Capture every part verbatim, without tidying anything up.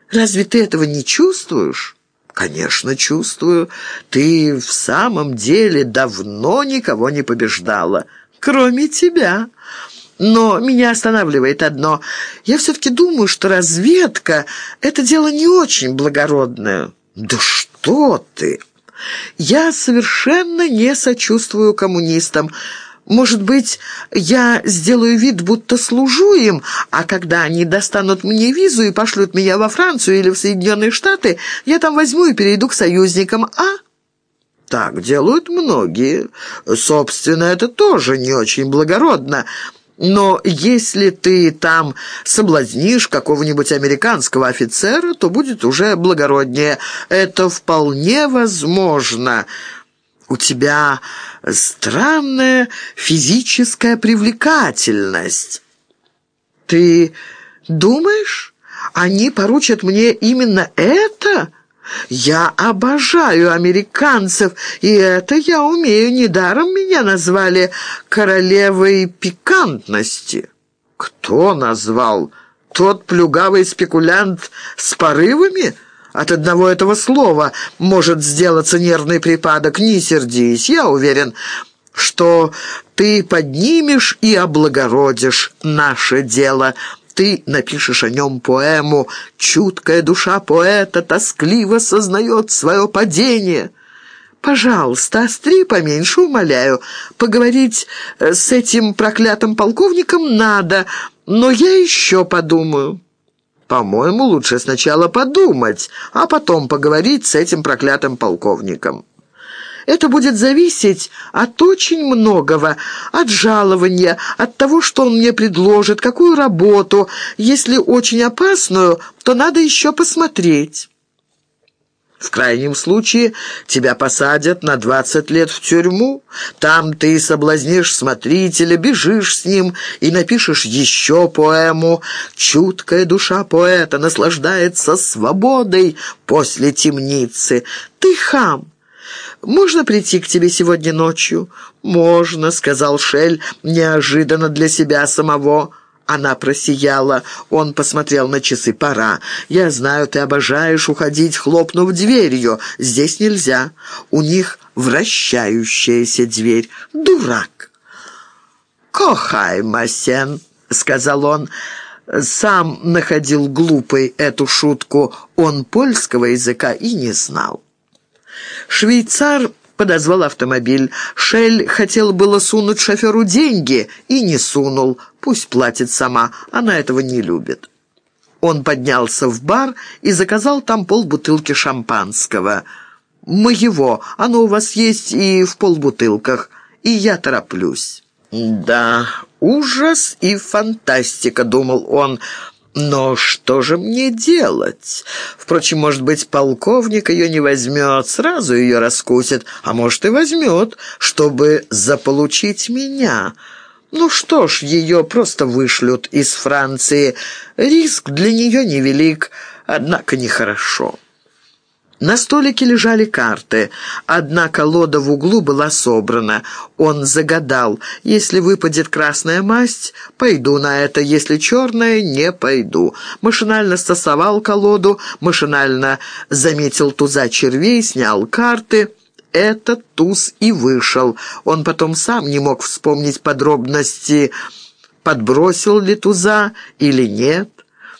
Разве ты этого не чувствуешь?» «Конечно, чувствую. Ты в самом деле давно никого не побеждала, кроме тебя. Но меня останавливает одно. Я все-таки думаю, что разведка — это дело не очень благородное». «Да что ты! Я совершенно не сочувствую коммунистам. Может быть, я сделаю вид, будто служу им, а когда они достанут мне визу и пошлют меня во Францию или в Соединенные Штаты, я там возьму и перейду к союзникам, а?» «Так делают многие. Собственно, это тоже не очень благородно. Но если ты там соблазнишь какого-нибудь американского офицера, то будет уже благороднее. Это вполне возможно. У тебя странная физическая привлекательность». «Ты думаешь, они поручат мне именно это? Я обожаю американцев, и это я умею. Недаром меня назвали королевой пикантности». «Кто назвал? Тот плюгавый спекулянт с порывами? От одного этого слова может сделаться нервный припадок. Не сердись, я уверен, что ты поднимешь и облагородишь наше дело. Ты напишешь о нем поэму. Чуткая душа поэта тоскливо сознает свое падение. Пожалуйста, остри поменьше, умоляю. Поговорить с этим проклятым полковником надо, но я еще подумаю». «По-моему, лучше сначала подумать, а потом поговорить с этим проклятым полковником». «Это будет зависеть от очень многого, от жалования, от того, что он мне предложит, какую работу. Если очень опасную, то надо еще посмотреть». В крайнем случае тебя посадят на двадцать лет в тюрьму. Там ты соблазнишь смотрителя, бежишь с ним и напишешь еще поэму. Чуткая душа поэта наслаждается свободой после темницы. Ты хам. Можно прийти к тебе сегодня ночью?» «Можно», — сказал Шель, неожиданно для себя самого. Она просияла. Он посмотрел на часы. «Пора. Я знаю, ты обожаешь уходить, хлопнув дверью. Здесь нельзя. У них вращающаяся дверь. Дурак!» «Кохаймасен», — сказал он. Сам находил глупой эту шутку. Он польского языка и не знал. Швейцар подозвал автомобиль. Шель хотел было сунуть шоферу деньги и не сунул. Пусть платит сама, она этого не любит. Он поднялся в бар и заказал там полбутылки шампанского. «Моего, оно у вас есть и в полбутылках, и я тороплюсь». «Да, ужас и фантастика», — думал он. «Но что же мне делать? Впрочем, может быть, полковник ее не возьмет, сразу ее раскусит, а может и возьмет, чтобы заполучить меня. Ну что ж, ее просто вышлют из Франции. Риск для нее невелик, однако нехорошо». На столике лежали карты. Одна колода в углу была собрана. Он загадал: если выпадет красная масть, пойду на это, если черная, не пойду. Машинально стасовал колоду, машинально заметил туза червей, снял карты. Этот туз и вышел. Он потом сам не мог вспомнить подробности, подбросил ли туза или нет.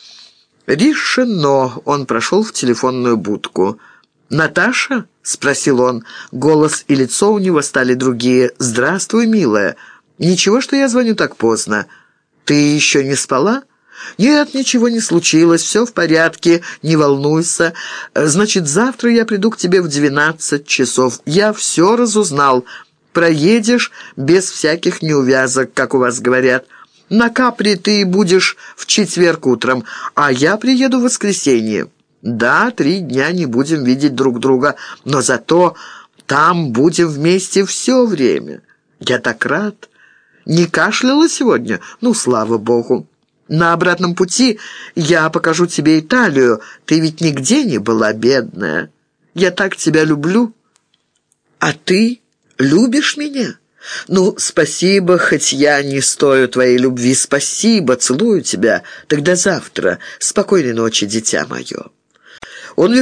Решено. Он прошел в телефонную будку. «Наташа?» — спросил он. Голос и лицо у него стали другие. «Здравствуй, милая. Ничего, что я звоню так поздно. Ты еще не спала?» «Нет, ничего не случилось. Все в порядке. Не волнуйся. Значит, завтра я приду к тебе в двенадцать часов. Я все разузнал. Проедешь без всяких неувязок, как у вас говорят. На Капри ты будешь в четверг утром, а я приеду в воскресенье. Да, три дня не будем видеть друг друга, но зато там будем вместе все время. Я так рад. Не кашляла сегодня? Ну, слава богу. На обратном пути я покажу тебе Италию. Ты ведь нигде не была, бедная. Я так тебя люблю. А ты любишь меня? Ну, спасибо, хоть я не стою твоей любви. Спасибо, целую тебя. Тогда завтра. Спокойной ночи, дитя мое». Он